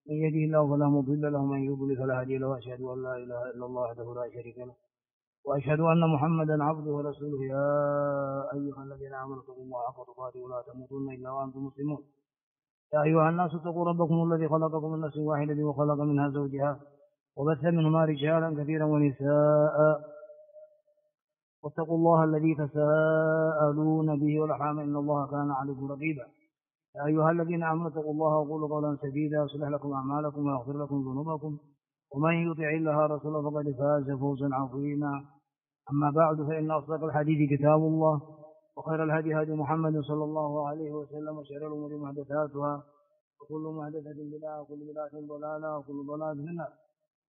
من يهده الله فلا مضل له ومن يضلل فلا هادي له، وأشهد أن لا إله إلا الله وحده لا شريك له، وأشهد أن محمدا عبده ورسوله. يا أيها الذين آمنوا اتقوا الله حق تقاته ولا تموتن إلا وأنتم مسلمون. يا أيها الناس اتقوا ربكم الذي خلقكم من نفس واحدة وخلق منها زوجها وبث منهما رجالا كثيرا ونساء، واتقوا الله الذي تساءلون به والأرحام إن الله كان عليكم رقيبا. يا أيها الذين آمنوا اتقوا الله وقولوا قولا سديدا يصلح لكم أعمالكم ويغفر لكم ذنوبكم، ومن يطع الله ورسوله فقد فاز فوزا عظيما. أما بعد، فإن أصدق الحديث كتاب الله، وخير الهدي هدي محمد صلى الله عليه وسلم، وشر الأمور محدثاتها، وكل محدثة بدعة، وكل بدعة ضلالة، وكل ضلالة في النار.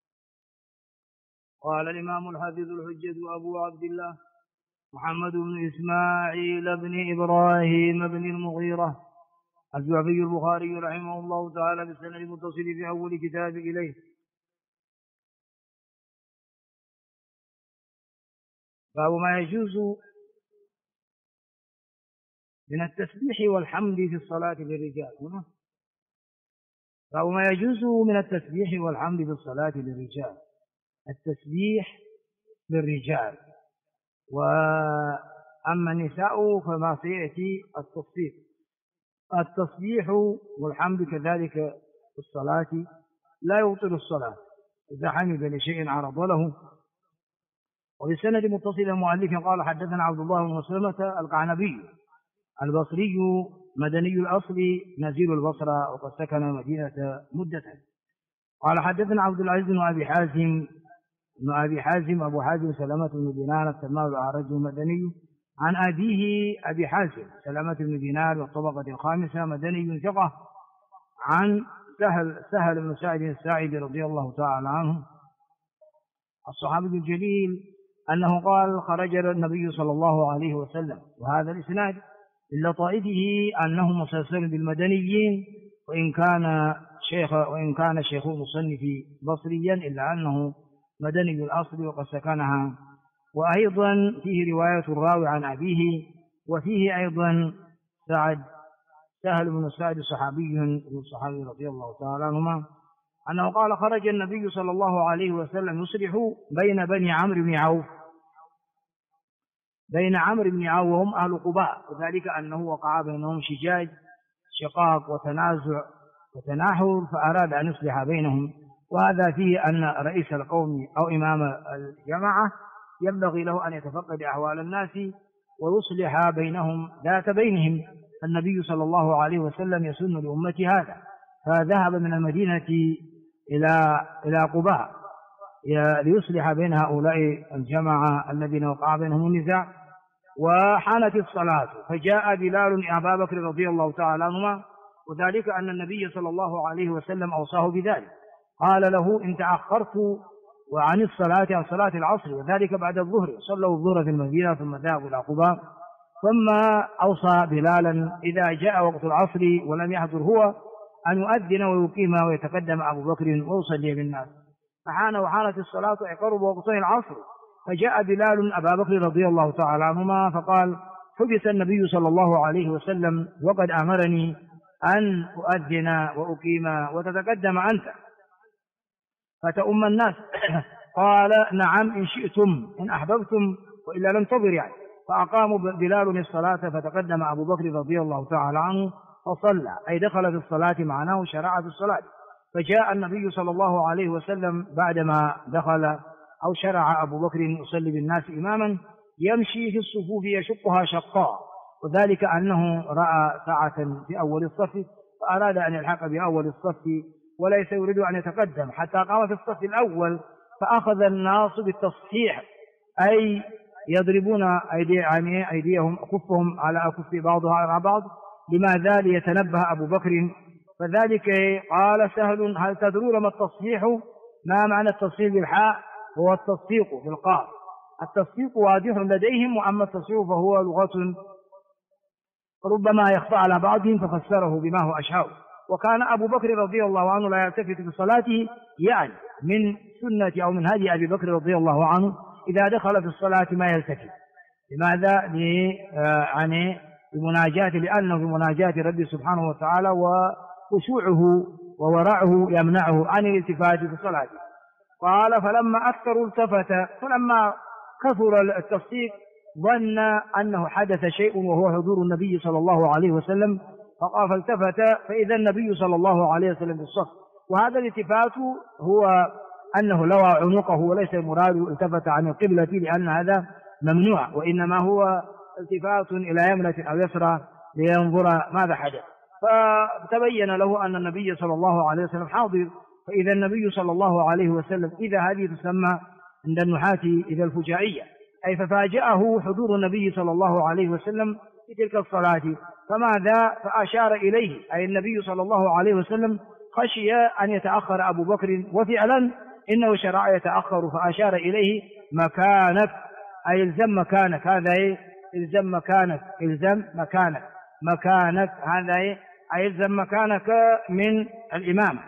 قال الإمام الحافظ الحجة أبو عبد الله محمد بن إسماعيل بن إبراهيم بن المغيرة الجعفي البخاري رحمه الله تعالى بالسند المتصل في أول كتاب إليه: باب ما يجوز من التسبيح والحمد في الصلاة للرجال. هنا باب ما يجوز من التسبيح والحمد في الصلاة للرجال. التسبيح للرجال، وأما النساء فما سيأتي التصبيح والحمد كذلك في الصلاة لا يبطل الصلاة إذا حمد لشيء عرض له. وبالسند متصل المؤلف قال: حدثنا عبد الله بن مسلمة القعنبي البصري مدني الأصل نزيل البصرة، وقد سكن المدينة مدة. قال: حدثنا عبد العزيز بن أبي حازم أبو حازم سلمة بن دينار التمام الأعرج المدني، عن أبيه أبي حازم سلمة بن دينار والطبقة الخامسة مدني ثقة، عن سهل بن سعد الساعدي رضي الله تعالى عنه الصحابي الجليل أنه قال: خرج النبي صلى الله عليه وسلم. وهذا الإسناد لطائفه أنه مسلسل بالمدنيين، وإن كان شيخ المصنف بصريا إلا أنه مدني الأصل وقد سكنها. وأيضا فيه رواية الراوي عن أبيه، وفيه أيضا سهل بن سعد الصحابي رضي الله تعالى عنهما أنه قال: خرج النبي صلى الله عليه وسلم يصلح بين عمرو بن عوف وهم أهل قباء، وذلك أنه وقع بينهم شقاق وتنازع وتناحر، فأراد أن يصلح بينهم. وهذا فيه أن رئيس القوم أو إمام الجماعة ينبغي له أن يتفقد أحوال الناس ويصلح بينهم ذات بينهم. النبي صلى الله عليه وسلم يسن لأمة هذا، فذهب من المدينة إلى قباء ليصلح بين هؤلاء الجماعة الذين وقع بينهم النزاع. وحانت الصلاة، فجاء بلال أبا بكر رضي الله تعالى عنهما، وذلك أن النبي صلى الله عليه وسلم أوصاه بذلك، قال له: إن تأخرت وعن الصلاة عن صلاة العصر، وذلك بعد الظهر، صلوا الظهر في المدينة ثم ذهبوا إلى قباء، ثم أوصى بلالا إذا جاء وقت العصر ولم يحضر هو أن يؤذن ويقيم ويتقدم أبو بكر ويصلي بالناس. وحانت الصلاة وقرب وقت العصر، فجاء بلال أبا بكر رضي الله تعالى عنهما فقال: حبس النبي صلى الله عليه وسلم وقد أمرني أن أؤذن وأقيم وتتقدم أنت فتؤم الناس. قال: نعم إن شئتم، إن أحببتم، وإلا لم تضر يعني. فأقاموا بلال الصلاة، فتقدم أبو بكر رضي الله تعالى عنه فصلى، أي دخل في الصلاة معناه شرع في الصلاة. فجاء النبي صلى الله عليه وسلم بعدما دخل أو شرع أبو بكر يصلي بالناس إماما، يمشي في الصفوف يشقها شقا، وذلك أنه رأى ساعة في أول الصف فأراد أن يلحق بأول الصف وليس يريد أن يتقدم، حتى قام في الصف الأول فأخذ الناس بالتصحيح، أي يضربون أيديهم كفهم على كف بعضها على بعض. لماذا؟ ليتنبه أبو بكر. فذلك قال سهل: هل تدرون ما التصحيح؟ ما معنى التصحيح بالحاء؟ هو التصفيق بالقاف. التصفيق واضح لديهم، وأما التصحيح فهو لغة ربما يخفى على بعضهم، ففسره بما هو أشهر. وكان أبو بكر رضي الله عنه لا يلتفت في صلاته، يعني من سنة أو من هدي أبي بكر رضي الله عنه إذا دخل في الصلاة ما يلتفت. لماذا؟ لأنه في مناجاة ربي سبحانه وتعالى وخشوعه وورعه يمنعه عن الالتفات في صلاته. قال فلما أكثروا التفت، فلما كثر التصديق ظن أنه حدث شيء وهو حضور النبي صلى الله عليه وسلم، فقال فالتفت فإذا النبي صلى الله عليه وسلم في الصف. وهذا الالتفات هو أنه لوى عنقه، وليس المراد التفت عن القبلة لأن هذا ممنوع، وإنما هو التفات إلى يمنة أو يسرى لينظر ماذا حدث. فتبين له أن النبي صلى الله عليه وسلم حاضر، فإذا النبي صلى الله عليه وسلم إذا هذه تسمى عند النحاة إذا الفجائية، أي ففاجأه حضور النبي صلى الله عليه وسلم في تلك الصلاة. فماذا؟ فأشار إليه، أي النبي صلى الله عليه وسلم خشي أن يتأخر أبو بكر، وفعلا إنه شرع يتأخر، فأشار إليه مكانك، أي الزم مكانك، هذا الزم مكانك، الزم مكانك، مكانك هذا أي الزم مكانك من الإمام.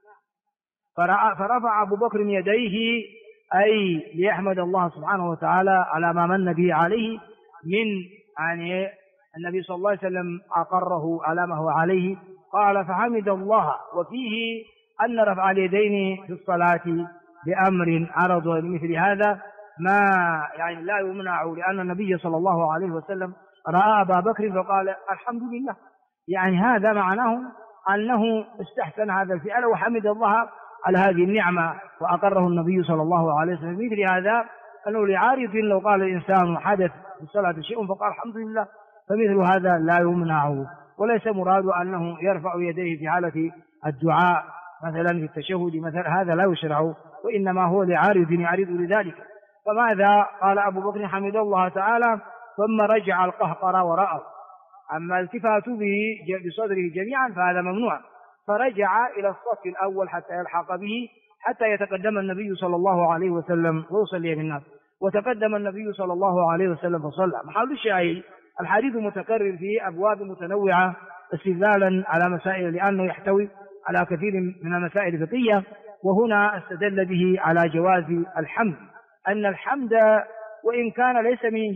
فرفع أبو بكر يديه، أي ليحمد الله سبحانه وتعالى على ما من به عليه من يعني النبي صلى الله عليه وسلم أقره على ما هو عليه. قال فحمد الله. وفيه أن رفع اليدين في الصلاة بأمر عرض مثل هذا ما يعني لا يمنع، لأن النبي صلى الله عليه وسلم رأى أبا بكر فقال الحمد لله، يعني هذا معناه أنه استحسن هذا الفعل وحمد الله على هذه النعمة، وأقره النبي صلى الله عليه وسلم. مثل هذا أنه لعارض لو قال الإنسان حدث في الصلاة شيء فقال الحمد لله، فمثل هذا لا يمنعه. وليس مراد أنه يرفع يديه في حالة الدعاء مثلا في التشهد مثلا، هذا لا يشرع، وإنما هو لعارض يعرض لذلك. فماذا قال أبو بكر حمد الله تعالى ثم رجع القهقرى وراءه. أما التفات به بصدره جميعا فهذا ممنوع، فرجع إلى الصف الأول حتى يلحق به، حتى يتقدم النبي صلى الله عليه وسلم ويصلي بالناس. وتقدم النبي صلى الله عليه وسلم فصلى. محل الشاهد الحديث متكرر في أبواب متنوعة استدلالا على مسائل، لأنه يحتوي على كثير من المسائل الفقهية، وهنا استدل به على جواز الحمد، أن الحمد وإن كان ليس من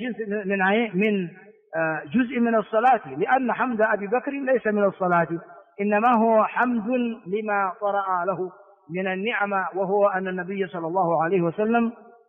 جزء من الصلاة، لأن حمد أبي بكر ليس من الصلاة، إنما هو حمد لما طرأ له من النعمة، وهو أن النبي صلى الله عليه وسلم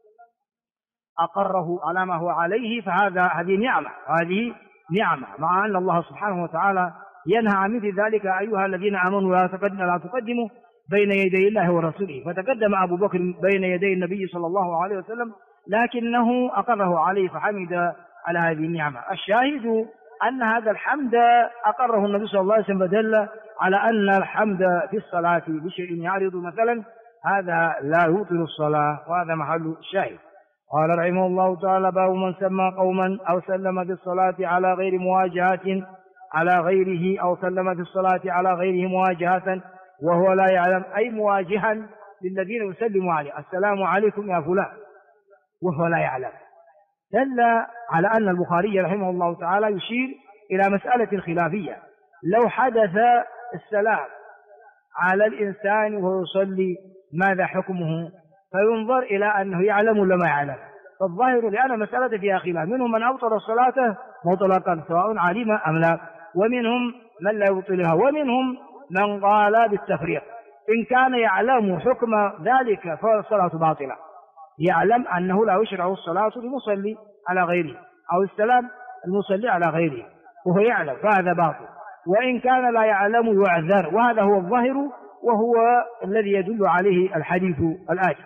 أقره على ما هو عليه، هذه نعمة، مع أن الله سبحانه وتعالى ينهى عن مثل ذلك: أيها الذين آمنوا لا تقدموا بين يدي الله ورسوله. فتقدم أبو بكر بين يدي النبي صلى الله عليه وسلم، لكنه أقره عليه فحمد على هذه النعمة. الشاهد أن هذا الحمد أقره النبي صلى الله عليه وسلم، فدل على أن الحمد في الصلاة بشيء يعرض مثلا هذا لا يبطل الصلاة، وهذا محل الشاهد. قال رحمه الله تعالى: باب من سمى قوما أو سلم في الصلاة على غير مواجهة على غيره، أو سلم في الصلاة على غيره مواجهة وهو لا يعلم، أي مواجها للذين يسلم عليه: السلام عليكم يا فلان، وهو لا يعلم. دل على أن البخاري رحمه الله تعالى يشير إلى مسألة خلافية: لو حدث السلام على الإنسان وهو يصلي ماذا حكمه؟ فينظر إلى أنه يعلم ولا ما يعلم. فالظاهر لأن المسألة فيها خلاف، منهم من أبطل الصلاة مطلقا سواء علم أم لا، ومنهم من لا يبطلها، ومنهم من قال بالتفريق: إن كان يعلم حكم ذلك فالصلاة باطلة، يعلم أنه لا يشرع الصلاة للمصلي على غيره، أو السلام المصلي على غيره وهو يعلم، فهذا باطل. وإن كان لا يعلم يعذر، وهذا هو الظاهر، وهو الذي يدل عليه الحديث الآتي.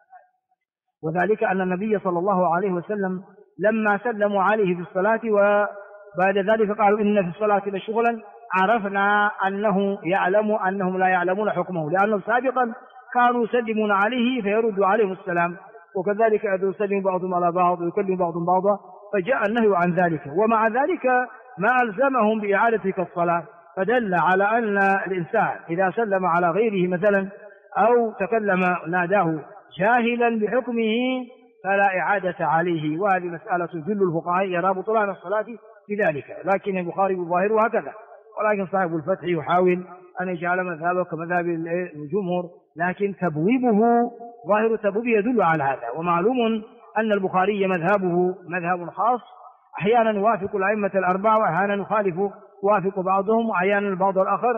وذلك أن النبي صلى الله عليه وسلم لما سلموا عليه في الصلاة وبعد ذلك قالوا: إن في الصلاة لشغلا، عرفنا أنه يعلم أنهم لا يعلمون حكمه، لأنه سابقا كانوا يسلمون عليه فيرد عليهم السلام، وكذلك يسلم بعضهم على بعض ويكلم بعضهم بعضا، فجاء النهي عن ذلك. ومع ذلك ما ألزمهم بإعادة تلك الصلاة، فدل على أن الإنسان إذا سلم على غيره مثلا أو تكلم ناداه جاهلا بحكمه فلا إعادة عليه. وهذه مسألة جل الفقهاء يرى بطلان الصلاة بذلك، لكن البخاري بالظاهر هكذا، ولكن صاحب الفتح يحاول أن يجعل مذهبه كمذهب الجمهور، لكن تبويبه ظاهر التبويب يدل على هذا. ومعلوم أن البخاري مذهبه مذهب خاص، أحيانا يوافق الأئمة الأربعة، وأحيانا يوافق بعضهم، وأحيانا البعض الآخر.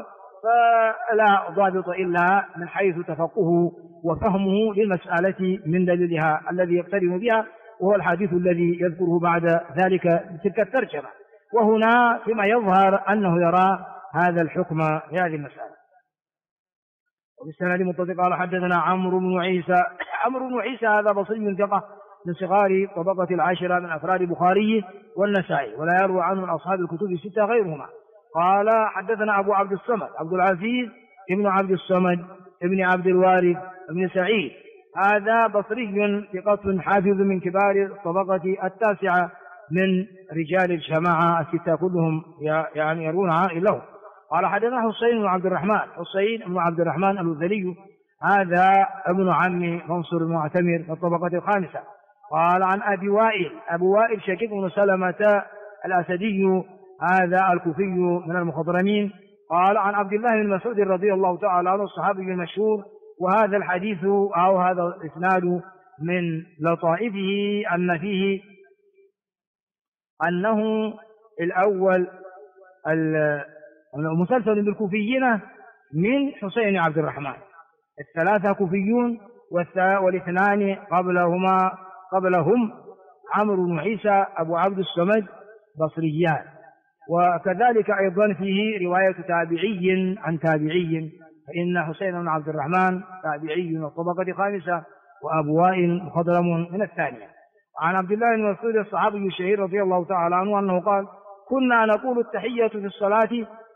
فلا ضابط إلا من حيث تفقهه وفهمه للمسألة من دليلها الذي يقترن بها، وهو الحديث الذي يذكره بعد ذلك بتلك الترجمة. وهنا فيما يظهر أنه يرى هذا الحكم في هذه المسألة. وبالسند متصل قال حدثنا عمرو بن عيسى. عمرو بن عيسى هذا بصري ثقة من صغار طبقة العاشرة من أفراد البخاري والنسائي، ولا يروى عنه من أصحاب الكتب الستة غيرهما. قال حدثنا أبو عبد الصمد عبد العزيز ابن عبد الصمد ابن عبد الوارث ابن سعيد، هذا بصري ثقة حافظ من كبار الطبقة التاسعة من رجال الجماعة الستة كلهم يعني يرون له. قال حدثنا حسين بن عبد الرحمن، حسين بن عبد الرحمن الوذلي، هذا ابن عم منصور المعتمر في الطبقة الخامسة. قال عن أبي وائل، أبو وائل شقيق بن سلمة الأسدي، هذا الكوفي من المخضرمين. قال عن عبد الله بن مسعود رضي الله تعالى عنه الصحابي المشهور. وهذا الحديث أو هذا الإسناد من لطائفه أن فيه أنه الأول مسلسل بالكوفيين من حسين عبد الرحمن، الثلاثة كوفيون والاثنان قبلهم عمرو بن عيسى أبو عبد الصمد بصريان. وكذلك أيضا فيه رواية تابعي عن تابعي، فإن حسين بن عبد الرحمن تابعي من الطبقة الخامسة، وأبو وائل مخضرم من الثانية. عن عبد الله بن مسعود الصحابي الشهير رضي الله تعالى عنه أنه قال كنا نقول التحية في الصلاة،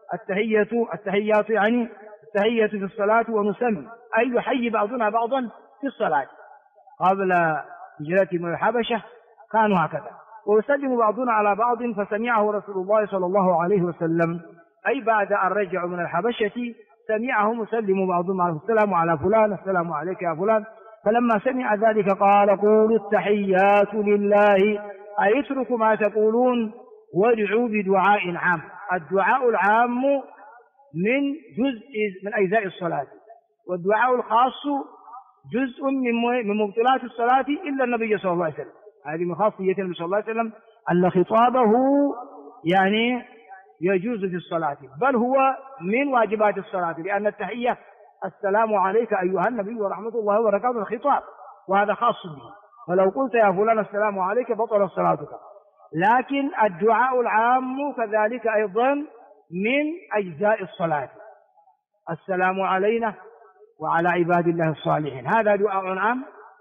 التحيات يعني التحية في الصلاة، ونسمي أي يحيي بعضنا بعضا في الصلاة. قبل هجرة من الحبشة كانوا هكذا، ويسلم بعضنا على بعض، فسمعه رسول الله صلى الله عليه وسلم، أي بعد أن رجعوا من الحبشة سمعه مسلم بعضهم على السلام على فلان، السلام عليك يا فلان. فلما سمع ذلك قال قولوا التحيات لله، أي اتركوا ما تقولون وادعوا بدعاء عام. الدعاء العام من جزء من أجزاء الصلاة، والدعاء الخاص جزء من مبطلات الصلاة إلا النبي صلى الله عليه وسلم. هذه من خاصية النبي صلى الله عليه وسلم أن خطابه يعني يجوز في الصلاة، بل هو من واجبات الصلاة، لأن التحية السلام عليك أيها النبي ورحمة الله وبركاته الخطاب، وهذا خاص به. فلو قلت يا فلان السلام عليك بطل صلاتك. لكن الدعاء العام كذلك أيضا من أجزاء الصلاة، السلام علينا وعلى عباد الله الصالحين، هذا دعاء عام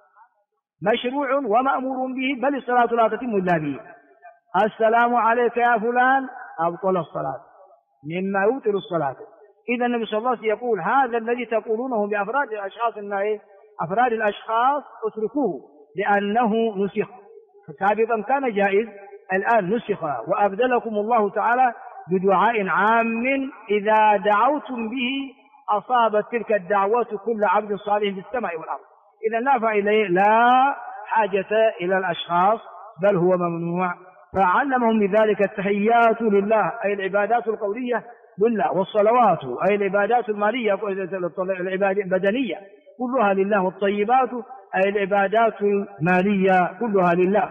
مشروع ومأمور به، بل الصلاة لا تتم إلا به. السلام عليك يا فلان أبطل الصلاة، مما يبطل الصلاة. إذا النبي صلى الله عليه وسلم يقول هذا الذي تقولونه بأفراد الأشخاص، أفراد الأشخاص اتركوه لأنه نسخ، سابقا كان جائز الآن نسخ، وأبدلكم الله تعالى بدعاء عام إذا دعوتم به أصابت تلك الدعوة كل عبد صالح في السماء والأرض. إذا لا حاجة إلى الأشخاص، بل هو ممنوع. فعلمهم بذلك التحيات لله أي العبادات القولية لله، والصلوات أي العبادات المالية العبادات البدنية كلها لله، والطيبات أي العبادات المالية كلها لله.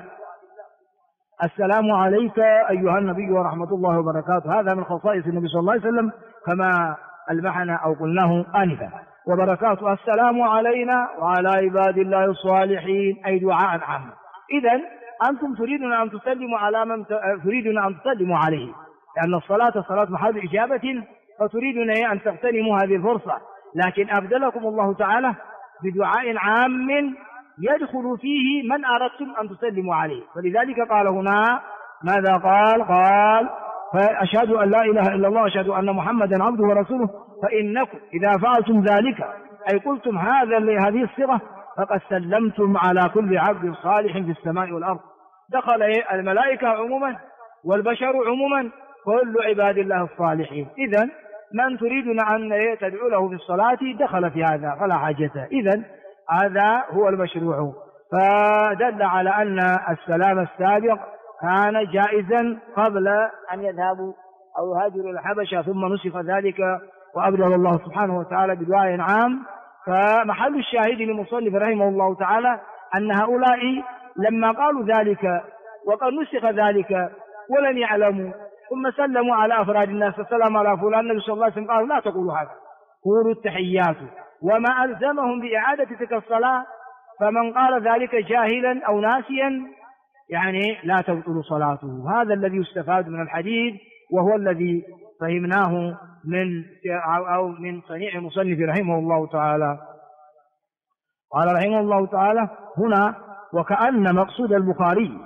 السلام عليك أيها النبي ورحمة الله وبركاته، هذا من خصائص النبي صلى الله عليه وسلم كما ألمحنا أو قلناه آنفا. وبركاته السلام علينا وعلى عباد الله الصالحين، أي دعاء عام. إذن أنتم تريدون أن تسلموا على من تريدون أن تسلموا عليه، لأن الصلاة صلاة محل إجابة، فتريدون أن تغتنموا هذه الفرصة، لكن أبدلكم الله تعالى بدعاء عام يدخل فيه من أردتم أن تسلموا عليه. فلذلك قال هنا ماذا قال فأشهد أن لا إله إلا الله وأشهد أن محمدا عبده ورسوله، فإنكم إذا فعلتم ذلك أي قلتم هذه الصيغة فقد سلمتم على كل عبد صالح في السماء والأرض. دخل الملائكة عموما والبشر عموما كل عباد الله الصالحين. إذن من تريدون أن تدعو له في الصلاة دخل في هذا فلا حاجة. إذن هذا هو المشروع. فدل على أن السلام السابق كان جائزا قبل أن يذهبوا أو يهاجروا الحبشة، ثم نسخ ذلك وأبدل الله سبحانه وتعالى بدعاء عام. فمحل الشاهد للمصنف رحمه الله تعالى أن هؤلاء لما قالوا ذلك وقد نسخ ذلك ولم يعلموا ثم سلموا على أفراد الناس، السلام على فلان. النبي صلى الله عليه وسلم قال لا تقولوا هذا، قولوا التحيات. وما ألزمهم بإعادة تلك الصلاة، فمن قال ذلك جاهلا أو ناسيا يعني لا تبطل صلاته. هذا الذي يستفاد من الحديث، وهو الذي فهمناه من صنيع المصنف رحمه الله تعالى. قال رحمه الله تعالى هنا: وكأن مقصود البخاري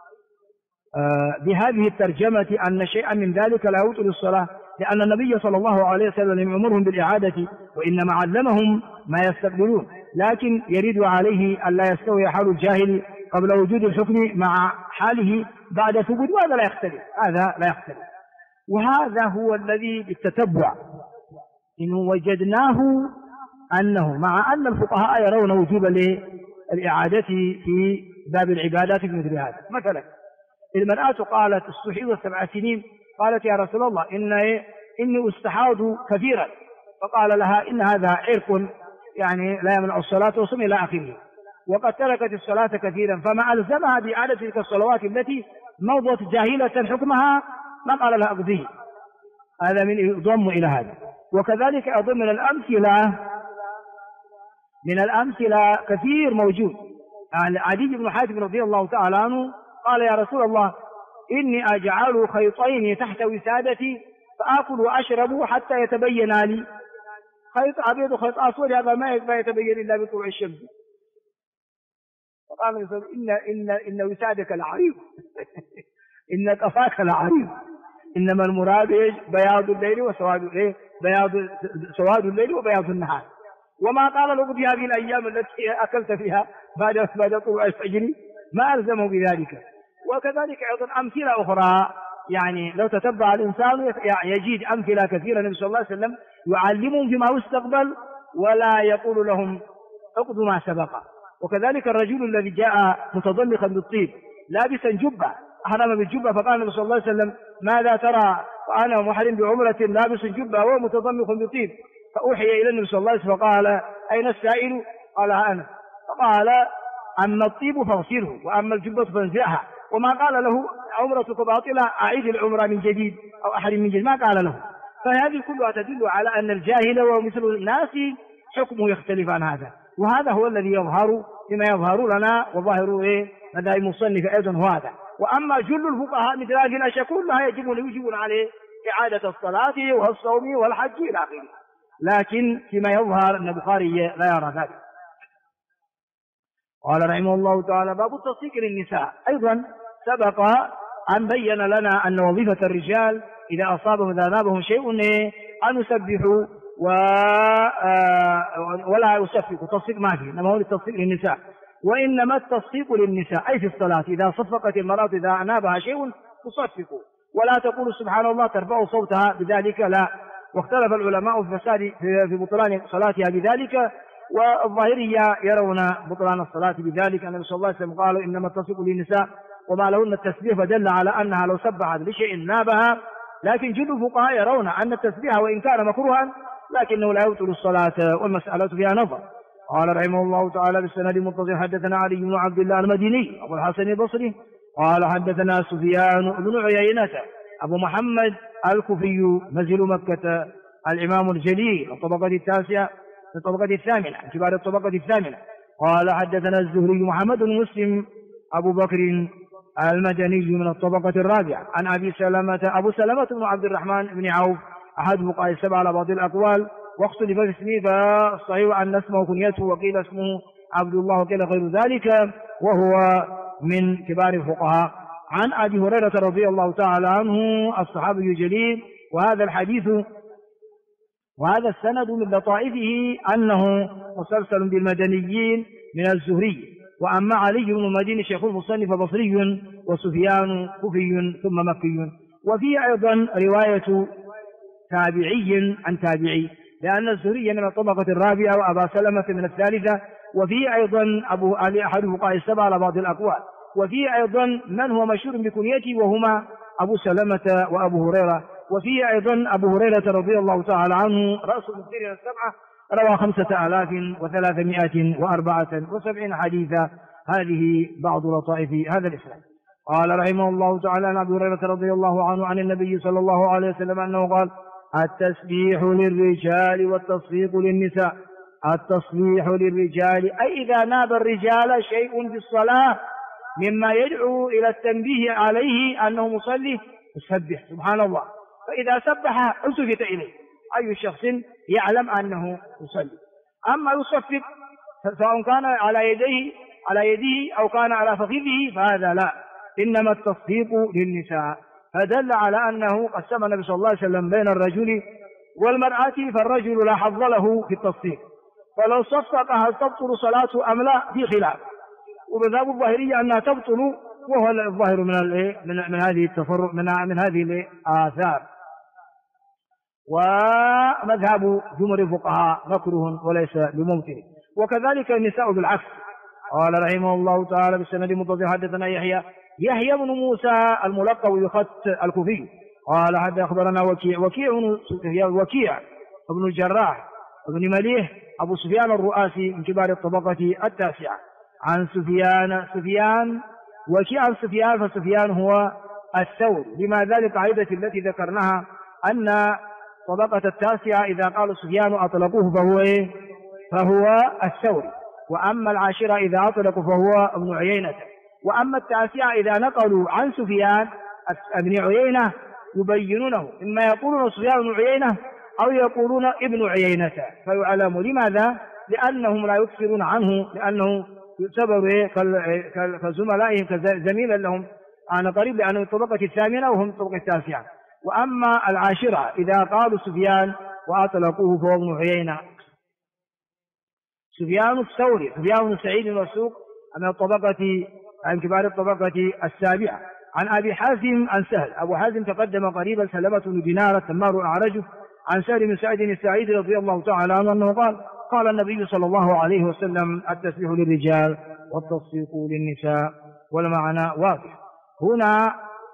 بهذه الترجمة أن شيئا من ذلك لا يبطل الصلاة، لأن النبي صلى الله عليه وسلم لم يأمرهم بالإعادة، وإنما علمهم ما يستقبلون، لكن يريد عليه أن لا يستوي حال الجاهل قبل وجود الحكم مع حاله بعد ثبوت، وهذا لا يختلف، هذا لا يختلف. وهذا هو الذي بالتتبع إن وجدناه أنه مع أن الفقهاء يرون وجوب الإعادة في باب العبادات في مثل هذا. مثلا المرأة قالت استحيض 7 سنين، قالت يا رسول الله إني أستحاض كثيرا، فقال لها إن هذا عرق يعني لا يمنع الصلاة وصم إلى آخره، وقد تركت الصلاة كثيرا، فما ألزمها بإعادة تلك الصلوات التي مضت جاهلة حكمها ما قال لها أقضيه. هذا من يضم إلى هذا. وكذلك أيضا من الأمثلة كثير موجود. عدي بن حاتم رضي الله تعالى عنه قال يا رسول الله إني أجعل خيطين تحت وسادتي فآكل وأشرب حتى يتبين لي، خيط أبيض وخيط أسود هذا ما يتبين إلا بطلوع الشمس. فقال النبي صلى الله عليه وسلم إن وسادك لعريض إن قفاك لعريض، إنما المراد بياض الليل سواد الليل وبياض النهار. وما قال له في هذه الأيام التي أكلت فيها بعد طلوع الفجر ما ألزمه بذلك. وكذلك أيضا أمثلة أخرى، يعني لو تتبع الإنسان يجد أمثلة كثيرة. النبي صلى الله عليه وسلم يعلمهم فيما يستقبل ولا يقول لهم اقضوا ما سبق. وكذلك الرجل الذي جاء متضلقا بالطيب لابسا جبة، أحرم بالجبة، فقال النبي صلى الله عليه وسلم ماذا ترى وأنا محرم بعمرة لابس جبة وهو متضلق بالطيب؟ فأوحي إلى النبي صلى الله عليه وسلم فقال أين السائل؟ قال أنا. فقال أما الطيب فاغسله وأما الجبة فانزعها، وما قال له عمرتك باطلة أعيد العمرة من جديد أو أحرم من جديد، ما قال له. فهذه كلها تدل على أن الجاهل ومثل الناس حكمه يختلف عن هذا، وهذا هو الذي يظهر فيما يظهر لنا، وظاهر مذاهب المصنف أيضا هو هذا. وأما جل الفقهاء مثل هذه الأشياء كلها يجب عليه إعادة الصلاة والصوم والحج إلى آخره، لكن فيما يظهر أن البخاري لا يرى ذلك. قال رحمه الله تعالى باب التصديق للنساء. أيضا سبق أن بين لنا أن وظيفة الرجال إذا أصابهم إذا نابهم شيء أن يسبحوا ولا يصفقوا، تصفيق ما فيه، إنما هو التصفيق للنساء. وإنما التصفيق للنساء أي في الصلاة إذا صفقت المرأة إذا نابها شيء تصفق، ولا تقول سبحان الله ترفع صوتها بذلك، لا. واختلف العلماء في فساد في بطلان صلاتها بذلك، والظاهرية يرون بطلان الصلاة بذلك. النبي صلى الله عليه وسلم قال إنما التصفيق للنساء وما لهن التسبيح، فدل على أنها لو سبحت لشيء نابها. لكن جل الفقهاء يرون أن التسبيح وإن كان مكروها لكنه لا يبطل الصلاة، والمسألة فيها نظر. قال رحمه الله تعالى بالسند المتصل حدثنا علي بن عبد الله المديني أبو الحسن البصري قال حدثنا سفيان بن عيينة أبو محمد الكوفي نزل مكة الإمام الجليل الطبقة التاسعة الطبقة الثامنة من كبار الطبقة الثامنة. قال حدثنا الزهري محمد بن مسلم أبو بكر المدني من الطبقة الرابعة عن أبي سلمة بن عبد الرحمن بن عوف أحد فقهاء السبعة على بعض الأقوال، واختلف في اسمه، فالصحيح أن اسمه كنيته وقيل اسمه عبد الله وقيل غير ذلك، وهو من كبار الفقهاء. عن أبي هريرة رضي الله تعالى عنه الصحابي الجليل. وهذا الحديث وهذا السند من لطائفه أنه مسلسل بالمدنيين من الزهري. وأما علي بن المديني شيخ المصنف بصري، وسفيان كوفي ثم مكي. وفيه أيضا رواية تابعي عن تابعي، لأن الزهري من الطبقة الرابعة وأبا سلمة من الثالثة. وفيه أيضا أبو علي أحد فقهاء السبعة على بعض الأقوال. وفيه أيضا من هو مشهور بكنيته وهما أبو سلمة وأبو هريرة. وفيه أيضا أبو هريرة رضي الله تعالى عنه رأس المسيرين السبعة، روى 5374 حديثا. هذه بعض لطائف هذا الإسلام. قال رحمه الله تعالى عن أبي هريرة رضي الله عنه عن النبي صلى الله عليه وسلم أنه قال: التسبيح للرجال والتصفيق للنساء. التصبيح للرجال أي إذا ناب الرجال شيء في الصلاة مما يدعو إلى التنبيه عليه أنه مصلي يسبح سبحان الله، فإذا سبح التفت إليه أي شخص يعلم أنه يصلي. أما يصفق سواء كان على يديه أو كان على فخذه فهذا لا، إنما التصفيق للنساء. فدل على أنه قسم النبي صلى الله عليه وسلم بين الرجل والمرأة، فالرجل لا حظ له في التصفيق، فلو صفق هل تبطل صلاته أم لا في خلاف، ومذهب الظاهرية أنها تبطل، وهو الظاهر من هذه التفرق من هذه الآثار. ومذهب جمهور الفقهاء مكروه وليس بممكن، وكذلك النساء بالعكس. قال رحمه الله تعالى بالسند المتصل حدثنا يحيى بن موسى الملقب بخط الكوفي قال حد أخبرنا وكيع بن الجراح بن مليح أبو سفيان الرؤاسي من كبار الطبقة التاسعة عن سفيان وكيع عن سفيان، فسفيان هو الثوري. لما ذلك القاعدة التي ذكرناها أن طبقة التاسعة إذا قالوا سفيان أطلقوه فهو الثوري، وأما العاشرة إذا أطلقوا فهو ابن عيينة، وأما التاسعة إذا نقلوا عن سفيان ابن عيينة يبينونه، إما يقولون سفيان بن عيينة أو يقولون ابن عيينة فيعلم. لماذا؟ لأنهم لا يكثرون عنه، لأنه يعتبر كزملائهم كزميلا لهم أنا قريب، لأنه الطبقة الثامنة وهم الطبقة التاسعة. وأما العاشرة إذا قالوا سفيان وأطلقوه فهو ابن عيينة. سفيان الثوري سفيان بن سعيد المسروق عن كبار الطبقة السابعة عن أبي حازم عن سهل. أبو حازم تقدم قريبا، سلمة بن دينار التمار أعرجه عن سهل بن سعيد السعيد رضي الله تعالى عنه أنه قال النبي صلى الله عليه وسلم: التسبيح للرجال والتصفيق للنساء. والمعنى واضح. هنا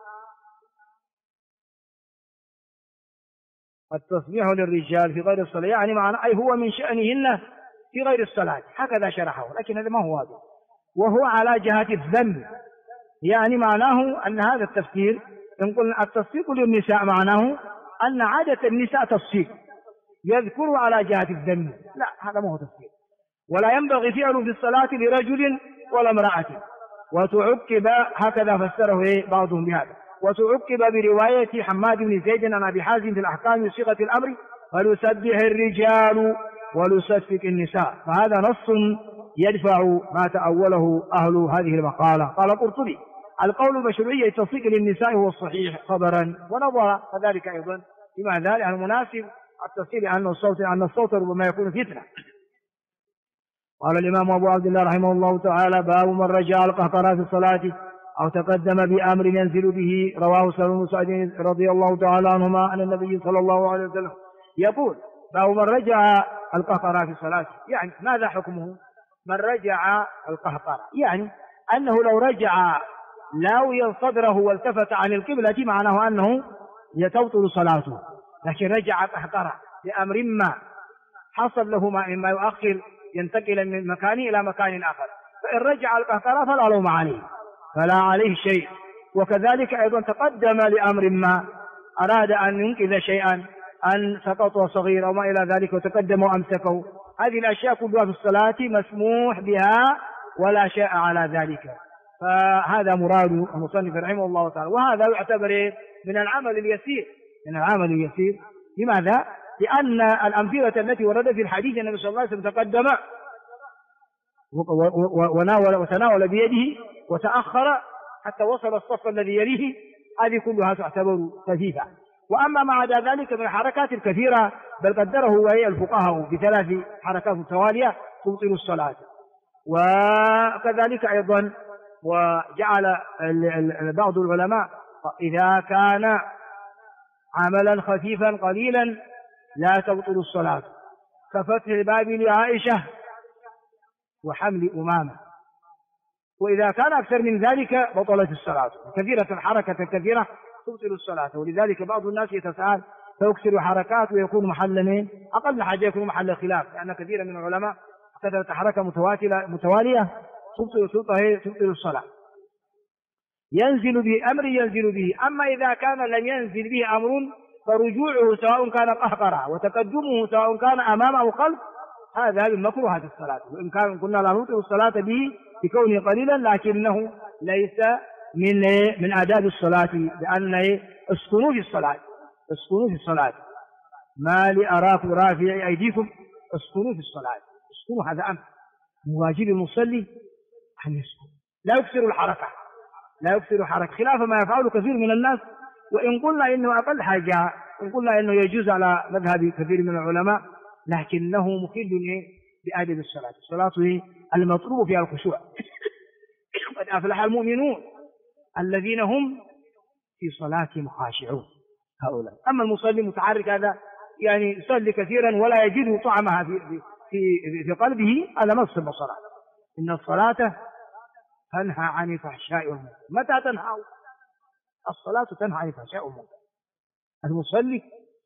التسبيح للرجال في غير الصلاة يعني معنى أي هو من شأنهن في غير الصلاة، هكذا شرحه، لكن هذا ما هو واضح. وهو على جهة الذم، يعني معناه أن هذا التفسير إن قلنا التصفيق للنساء معناه أن عادة النساء تصفيق يذكر على جهة الذم، لا هذا ما هو تفسير، ولا ينبغي فعله في الصلاة لرجل ولا امرأة. وتعقب هكذا فسره بعضهم بهذا، وتعقب برواية حماد بن زيد عن أبي حازم في الأحكام بصيغة الأمر: فليسبح الرجال وليسفك النساء. فهذا نص يدفع ما تأوله أهل هذه المقالة. قال قرطبي: القول بمشروعية التصفيق للنساء هو الصحيح خبرا ونظرا، فذلك أيضا لماذا؟ لأنه مناسب التصفيق، أن الصوت ربما يكون فتنة. قال الإمام أبو عبد الله رحمه الله تعالى: باب من رجع القهقرى في الصلاة أو تقدم بأمر ينزل به. رواه سلم بن سعد رضي الله تعالى عنهما عن النبي صلى الله عليه وسلم يقول: باب من رجع القهقرى في الصلاة. يعني ماذا حكمه؟ من رجع القهقرى يعني أنه لو رجع لاويا صدره والتفت عن القبلة معناه أنه تبطل صلاته، لكن رجع قهقرى لأمر ما حصل له ما يؤخر ينتقل من مكان إلى مكان آخر، فإن رجع القهقرى فلا لوم عليه، فلا عليه شيء. وكذلك أيضا تقدم لأمر ما أراد أن ينقذ شيئا، أن سقط صغير أو ما إلى ذلك وتقدم وأمسكه، هذه الأشياء كلها في الصلاة مسموح بها ولا شيء على ذلك. فهذا مراد المصنف رحمه الله تعالى، وهذا يعتبر من العمل اليسير. لماذا؟ لأن الأمثلة التي وردت في الحديث النبي صلى الله عليه وسلم تقدم وتناول بيده وتأخر حتى وصل الصف الذي يليه، هذه كلها تعتبر خفيفة. وأما ما عدا ذلك من الحركات الكثيرة بل قدره وهي الفقهاء بثلاث حركات متوالية تبطل الصلاة. وكذلك أيضا وجعل بعض العلماء إذا كان عملا خفيفا قليلا لا تبطل الصلاة، كفتح الباب لعائشة وحمل أمامة، وإذا كان أكثر من ذلك بطلت الصلاة. كثيرة الحركة الكثيرة تبطل الصلاة، ولذلك بعض الناس يتساءل فيكثر حركات ويكون محل أقل حاجة يكون محل خلاف، لأن كثيرا من العلماء كثرة حركة متوالية تبطل الصلاة. ينزل به أمر ينزل به. أما إذا كان لم ينزل به أمر فرجوعه سواء كان قهقرة وتقدمه سواء كان أمام أو خلف هذا من مكروهات الصلاة، وإن كان كنا لا نطيق الصلاة به بكونه قليلا لكنه ليس من آداب الصلاة، لأن اسكنوا في الصلاة، اسكنوا في الصلاة، ما لي أراكم رافعي أيديكم، اسكنوا في الصلاة، اسكنوا، هذا أمر من واجب المصلي أن يسكن، لا يكثر الحركة، لا يكثر الحركة خلاف ما يفعله كثير من الناس. وإن قلنا إنه أقل حاجة، إن قلنا إنه يجوز على مذهب كثير من العلماء، لكنه مخل بآداب الصلاة. الصلاة المطلوب فيها الخشوع. قد أفلح المؤمنون الذين هم في صلاتهم خاشعون هؤلاء. أما المصلي متحرك هذا يعني يصلي كثيرا ولا يجد طعمها في قلبه، هذا ما تصلح الصلاة. إن الصلاة تنهى عن الفحشاء والمنكر. متى تنهى؟ الصلاة تنهى عن الفحشاء والمنكر. المصلي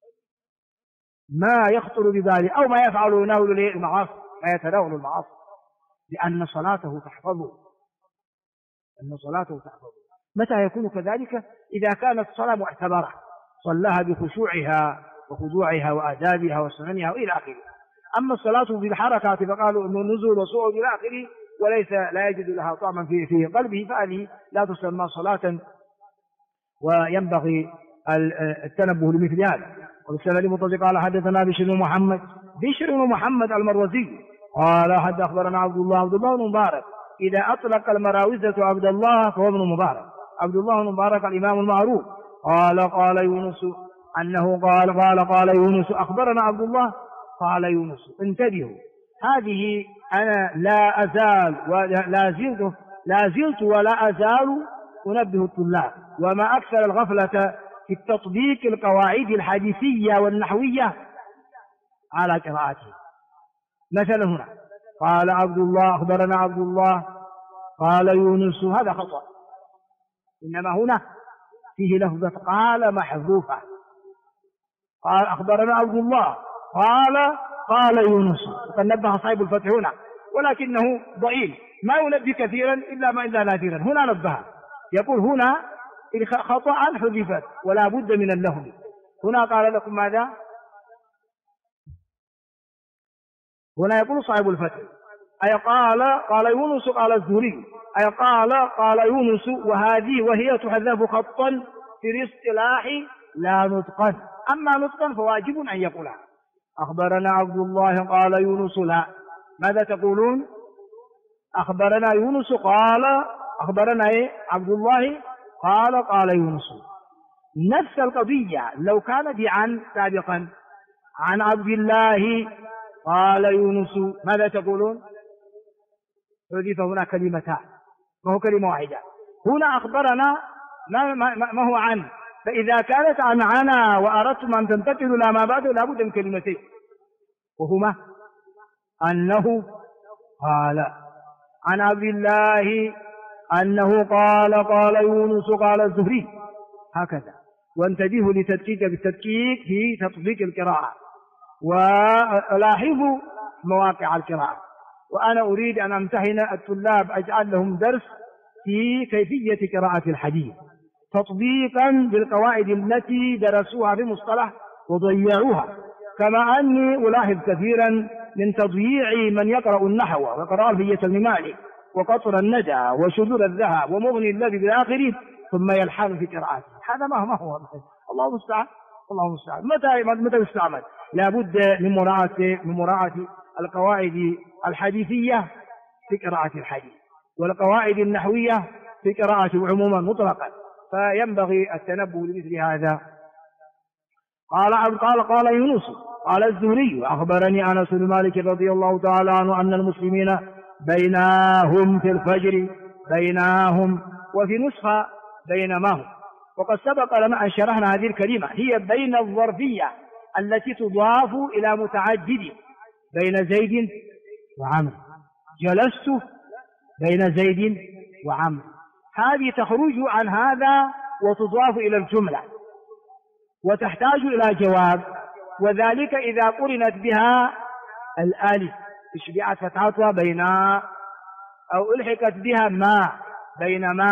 ما يخطر بباله أو ما يفعل يناول المعاصي، ما يتناول المعاصي، لأن صلاته تحفظه، أن صلاته تحفظه. متى يكون كذلك؟ إذا كانت الصلاة معتبرة، صلاها بخشوعها وخضوعها وآدابها وسننها وإلى آخره. أما الصلاة بالحركات فقالوا أنه نزول وصعود إلى آخره وليس لا يجد لها طعما في قلبه، فهذه لا تسمى صلاة، وينبغي التنبه لمثل هذا. وبالسند المتصل قال حدثنا بشر بن محمد المروزي قال حد أخبرنا عبد الله بن مبارك. إذا أطلق المراوزة عبد الله فهو ابن مبارك، عبد الله بن مبارك الإمام المعروف. قال يونس أنه قال يونس أخبرنا عبد الله قال يونس. انتبهوا، هذه أنا لا أزال لا زلت ولا أزال أنبه الطلاب، وما أكثر الغفلة في التطبيق القواعد الحديثية والنحوية على قراءته. مثلا هنا قال عبد الله أخبرنا عبد الله قال يونس، هذا خطأ، إنما هنا فيه لفظة قال محذوفة. قال أخبرنا عبد الله قال يونس، وقد نبه صاحب الفتح هنا، ولكنه ضئيل ما ينبه كثيرا إلا ما إلا نادرا. هنا نبه، يقول هنا خطأ حذفت ولا بد من اللفظ. هنا قال لكم ماذا؟ هنا يقول صاحب الفتح أي قال يونس قال الزهري، أي قال يونس، وهي تحذف خطا في الاصطلاح لا نطقا، أما نطقا فواجب أن يقولها. أخبرنا عبد الله قال يونس لا، ماذا تقولون؟ أخبرنا يونس قال أخبرنا عبد الله قال يونس. نفس القضية لو كان بعن سابقا عن عبد الله قال يونس، ماذا تقولون؟ حذف هنا كلمتان، ما هو كلمة واحدة. هنا أخبرنا ما هو عن، فإذا كانت عنا وأردتم أن تنتقلوا إلى ما بعده لابد من كلمتين، وهما أنه قال عن عبد الله أنه قال يونس قال الزهري، هكذا. وانتبهوا بالتدقيق في تطبيق القراءة، ولاحظوا مواقع القراءة. وأنا أريد أن أمتحن الطلاب، أجعل لهم درس في كيفية قراءة الحديث تطبيقا بالقواعد التي درسوها في المصطلح وضيعوها، كما أني ألاحظ كثيرا من تضييع من يقرأ النحو وقراءة الفية المالك وقطر الندى وشذور الذهب ومغني الذي بالآخر ثم يلحن في قراءته. هذا ما هو الله المستعان، الله المستعان. متى يستعمل؟ لابد من مراعاة القواعد الحديثية في قراءة الحديث، والقواعد النحوية في قراءة عموما مطلقا، فينبغي التنبه لمثل هذا. قال يونس قال الزهري أخبرني أنس بن مالك رضي الله تعالى عنه أن المسلمين بينهم في الفجر، بينهم، وفي نسخة بينما هم. وقد سبق لنا أن شرحنا هذه الكلمة، هي بين الظرفية التي تضاف إلى متعدد، بين زيد وعمر، جلست بين زيد وعمر، هذه تخرج عن هذا وتضاف إلى الجملة وتحتاج إلى جواب، وذلك إذا قرنت بها الألف تشبعت فتحتها بين، أو ألحقت بها ما، بينما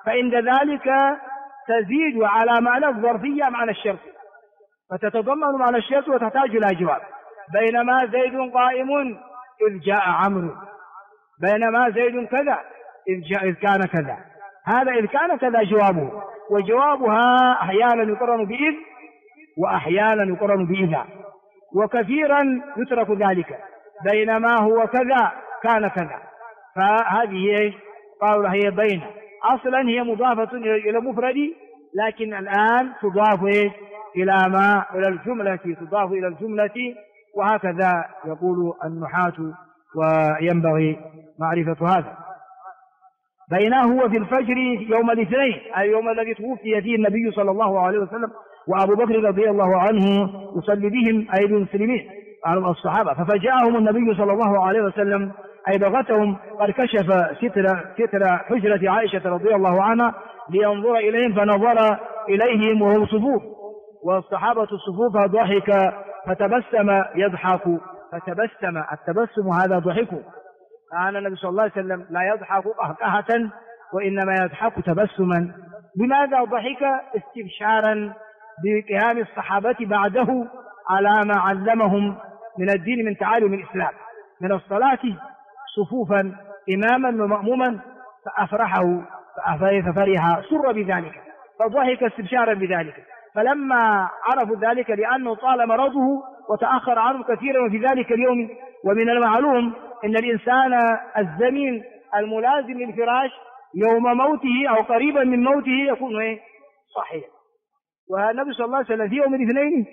فعند ذلك تزيد على معنى الظرفية معنى الشرط، فتتضمن معنى الشرط وتحتاج إلى جواب. بينما زيد قائم إذ جاء عمرو، بينما زيد كذا إذ كان كذا. هذا إذ كان كذا جوابه، وجوابها أحيانا يقرن بإذ وأحيانا يقرن بإذا، وكثيرا يترك ذلك. بينما هو كذا كان كذا، فهذه قالوا هي بين، أصلا هي مضافة إلى مفرد، لكن الآن تضاف إلى الجملة، تضاف إلى الجملة، وهكذا يقول النحاة وينبغي معرفة هذا. بينه هو في الفجر يوم الاثنين، أي يوم الذي توفي فيه النبي صلى الله عليه وسلم، وأبو بكر رضي الله عنه يصلي بهم أي المسلمين على الصحابة، ففجأهم النبي صلى الله عليه وسلم أي بغتهم قد كشف ستر حجرة عائشة رضي الله عنها لينظر إليهم، فنظر إليهم وهم صفوف، والصحابة الصفوف، فضحك فتبسم يضحك، فتبسم، التبسم هذا ضحك. كان النبي صلى الله عليه وسلم لا يضحك قهقهة وإنما يضحك تبسما. لماذا ضحك؟ استبشارا بقيام الصحابة بعده على ما علمهم من الدين من تعاليم الإسلام من الصلاة صفوفا إماما ومأموما، فأفرحه ففرح سر بذلك، فضحك استبشارا بذلك. فلما عرفوا ذلك، لأنه طال مرضه وتأخر عنه كثيرا وفي ذلك اليوم، ومن المعلوم أن الإنسان الزمين الملازم للفراش يوم موته أو قريبا من موته يكون صحيح. والنبي صلى الله عليه وسلم في يوم الاثنين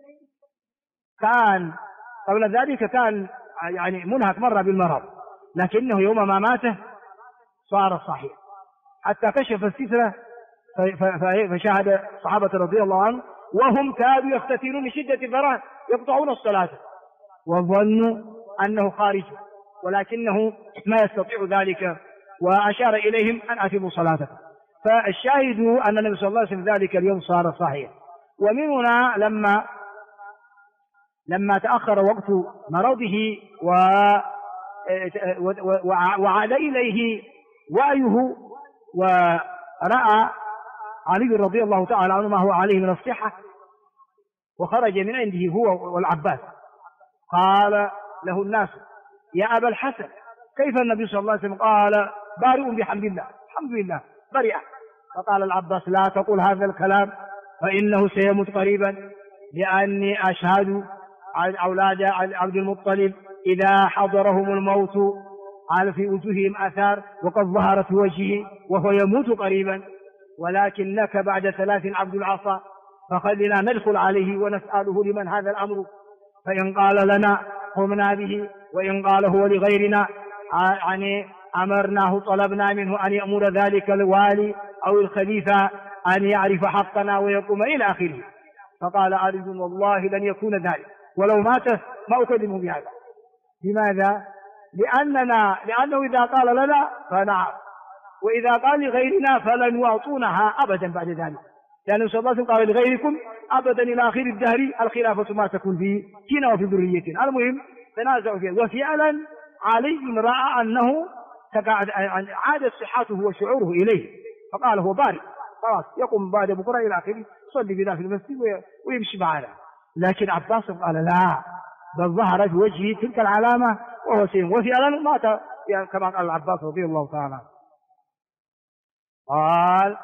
كان قبل ذلك كان يعني منهك مرة بالمرض، لكنه يوم ما ماته صار صحيح، حتى كشف السترة فشاهد الصحابة رضي الله عنهم وهم كادوا يختتنون لشدة الفرح يقطعون الصلاة وظنوا أنه خارج، ولكنه ما يستطيع ذلك، وأشار إليهم أن أتموا صلاتكم. فالشاهد أن النبي صلى الله عليه وسلم ذلك اليوم صار صحيح. ومن هنا لما تأخر وقت مرضه وعاد إليه وعيه، ورأى علي رضي الله تعالى عنه ما هو عليه من الصحة، وخرج من عنده هو والعباس، قال له الناس: يا أبا الحسن، كيف النبي صلى الله عليه وسلم؟ قال: بارئ بحمد الله، الحمد لله برئ. فقال العباس: لا تقول هذا الكلام، فإنه سيموت قريبا، لأني أشهد أولاد عبد المطلب إذا حضرهم الموت على في وجوههم آثار وقد ظهر في وجهه وهو يموت قريبا، ولكنك بعد 3 عبد العصا، فخلنا ندخل عليه ونسأله لمن هذا الأمر، فإن قال لنا قمنا به، وإن قال هو لغيرنا يعني أمرناه طلبنا منه أن يأمر ذلك الوالي أو الخليفة أن يعرف حقنا ويقوم إلى آخره. فقال علي: والله لن يكون ذلك، ولو مات ما أكلمه بهذا. لماذا؟ لأنه إذا قال لنا فنعم، وإذا قال لغيرنا فلن يعطونها أبدا بعد ذلك، لأن صلى الله عليه وسلم قال: لغيركم أبدا إلى آخر الدهر الخلافة ما تكون فينا وفي ذريتنا. المهم تنازعوا فيها، وفعلا علي رأى أنه عادت صحته وشعوره إليه، فقال: هو بارئ خلاص، يقوم بعد بكرة إلى آخره، يصلي بنا في المسجد ويمشي معنا. لكن عباس قال: لا، بل ظهرت في وجهه تلك العلامة وهو سيم، وفعلا مات يعني كما قال العباس رضي الله تعالى. قال: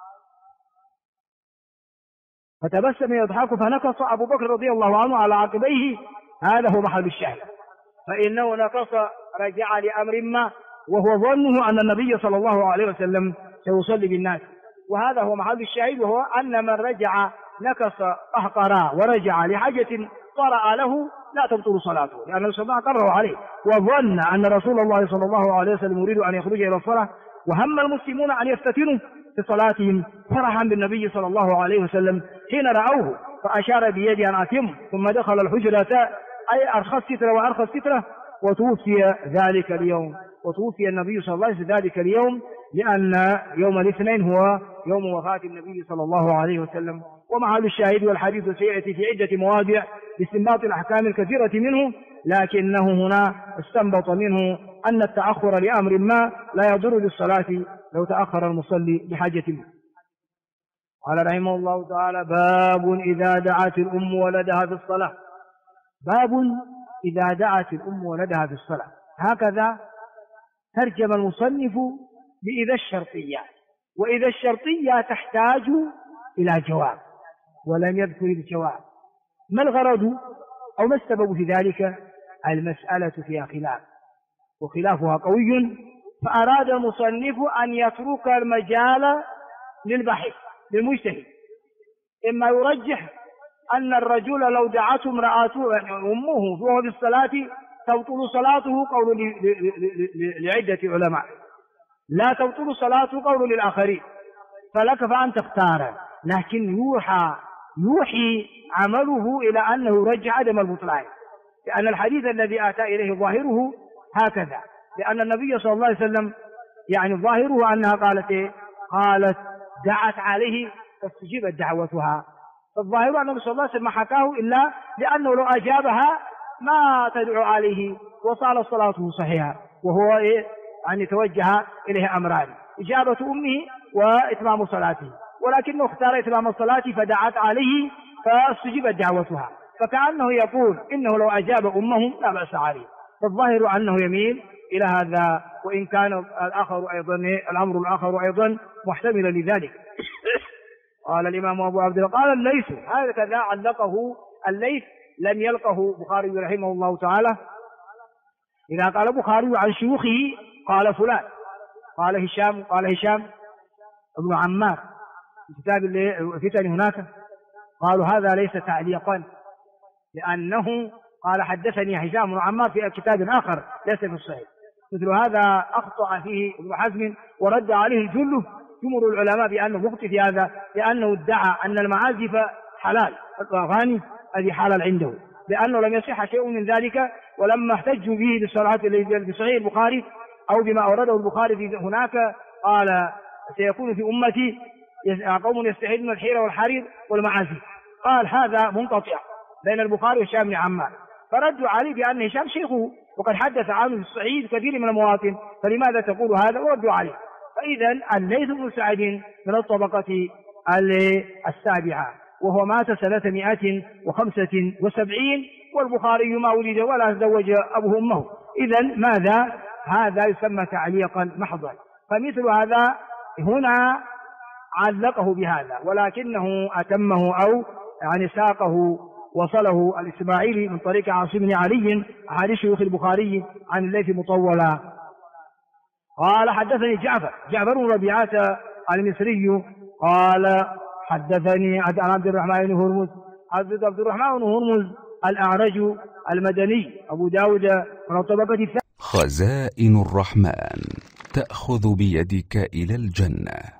فتبسم يضحك فنكص أبو بكر رضي الله عنه على عقبيه. هذا هو محل الشاهد، فإنه نكص رجع لأمر ما، وهو ظنه أن النبي صلى الله عليه وسلم سيصلي بالناس، وهذا هو محل الشاهد، وهو أن من رجع نكص قهقرا ورجع لحاجة طرأ له لا تبطل صلاته، لأن النبي صلى الله عليه وسلم قرره عليه، وظن أن رسول الله صلى الله عليه وسلم يريد أن يخرج إلى الصلاة، وهم المسلمون أن يفتتنوا في صلاتهم فرحا بالنبي صلى الله عليه وسلم حين رأوه، فأشار بيده أن أتم، ثم دخل الحجرة أي أرخى السترة وأرخى السترة، وتوفي ذلك اليوم، وتوفي النبي صلى الله عليه وسلم ذلك اليوم، لأن يوم الاثنين هو يوم وفاة النبي صلى الله عليه وسلم. ومحل الشاهد والحديث سيأتي في عدة مواضع باستنباط الأحكام الكثيرة منه، لكنه هنا استنبط منه أن التأخر لأمر ما لا يضر بالصلاة لو تأخر المصلي لحاجة منه. قال رحمه الله تعالى: باب إذا دعت الأم ولدها في الصلاة. باب إذا دعت الأم ولدها في الصلاة. هكذا ترجم المصنف بإذا الشرطية، وإذا الشرطية تحتاج إلى جواب، ولم يذكر الجواب. ما الغرض أو ما السبب في ذلك؟ المسألة فيها خلاف، وخلافها قوي، فأراد المصنف أن يترك المجال للبحث للمجتهد. إما يرجح أن الرجل لو دعته امرأته أمه وهو في الصلاة تبطل صلاته، قول لعدة علماء، لا تبطل صلاته قول للآخرين، فلك فأن تختار. لكن يوحي عمله إلى أنه رجع عدم البطلان، لأن الحديث الذي آتى إليه ظاهره هكذا، لأن النبي صلى الله عليه وسلم يعني ظاهره أنها قالت دعت عليه فاستجيبت دعوتها، فالظاهر أن النبي صلى الله عليه وسلم ما حكاه إلا لأنه لو أجابها ما تدعو عليه وصار صلاته صحيحة، وهو أن يتوجه إليه أمران: إجابة أمه وإتمام صلاته، ولكنه اختار إتمام الصلاة فدعت عليه فاستجيبت دعوتها، فكأنه يقول إنه لو أجاب أمه لا بأس عليه. فالظاهر أنه يميل إلى هذا، وإن كان الأمر الآخر أيضا محتملا لذلك. قال الإمام أبو عبد الله قال الليث، هكذا علقه الليث، لم يلقه بخاري رحمه الله تعالى. إذا قال بخاري عن شيوخه قال فلان، قال هشام ابن عمار في كتاب الفتن هناك، قالوا هذا ليس تعليقا، لأنه قال حدثني هشام بن عمار في كتاب آخر ليس في الصحيح. مثل هذا أخطأ فيه ابن حزم ورد عليه جمهور العلماء بأنه مخطئ في هذا، لأنه ادعى أن المعازف حلال، الأغاني هذه حلال عنده، لأنه لم يصح شيء من ذلك. ولما احتجوا به بالصلاة في صحيح البخاري أو بما أورده البخاري في هناك، قال سيكون في أمتي قوم يستحلون الحيرة والحرير والمعازف، قال هذا منقطع بين البخاري وهشام بن عمار، فردوا عليه بأن هشام شيخه وقد حدث عنه في الصحيح كثير من المواطن، فلماذا تقول هذا؟ وردوا عليه. فإذا الليث بن سعد من الطبقة السابعة، وهو مات سنة 175، والبخاري ما ولد ولا تزوج أبوه أمه. إذا ماذا؟ هذا يسمى تعليقا محضا. فمثل هذا هنا علقه بهذا، ولكنه أتمه أو يعني ساقه وصله الإسماعيلي من طريق عاصم بن علي أحد شيوخ البخاري عن الليث مطولا. قال حدثني جعفر بن ربيعة المصري قال حدثني عن عبد الرحمن بن هرمز الأعرج المدني أبو داود من الطبقة الثانية. خزائن الرحمن تأخذ بيدك إلى الجنة.